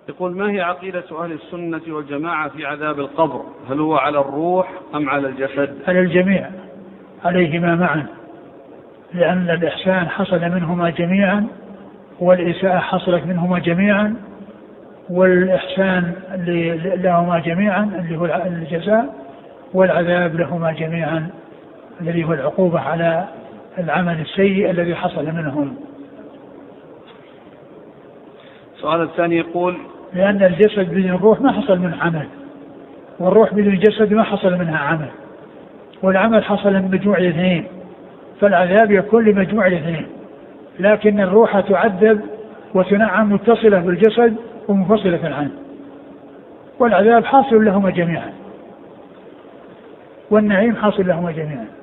يقول: ما هي عقيدة أهل السنة والجماعة في عذاب القبر؟ هل هو على الروح أم على الجسد؟ على الجميع، عليهما معا، لأن الإحسان حصل منهما جميعا، والإساءة حصلت منهما جميعا، والإحسان لهما جميعا اللي هو الجزاء، والعذاب لهما جميعا الذي هو العقوبة على العمل السيء الذي حصل منهم. السؤال الثاني يقول: لأن الجسد بدون الروح ما حصل منه عمل، والروح بدون الجسد ما حصل منها عمل، والعمل حصل من مجموع الاثنين، فالعذاب يكون لمجموع الاثنين، لكن الروح تعذب وتنعم متصلة بالجسد ومنفصلة عنه، والعذاب حاصل لهما جميعا، والنعيم حاصل لهما جميعا.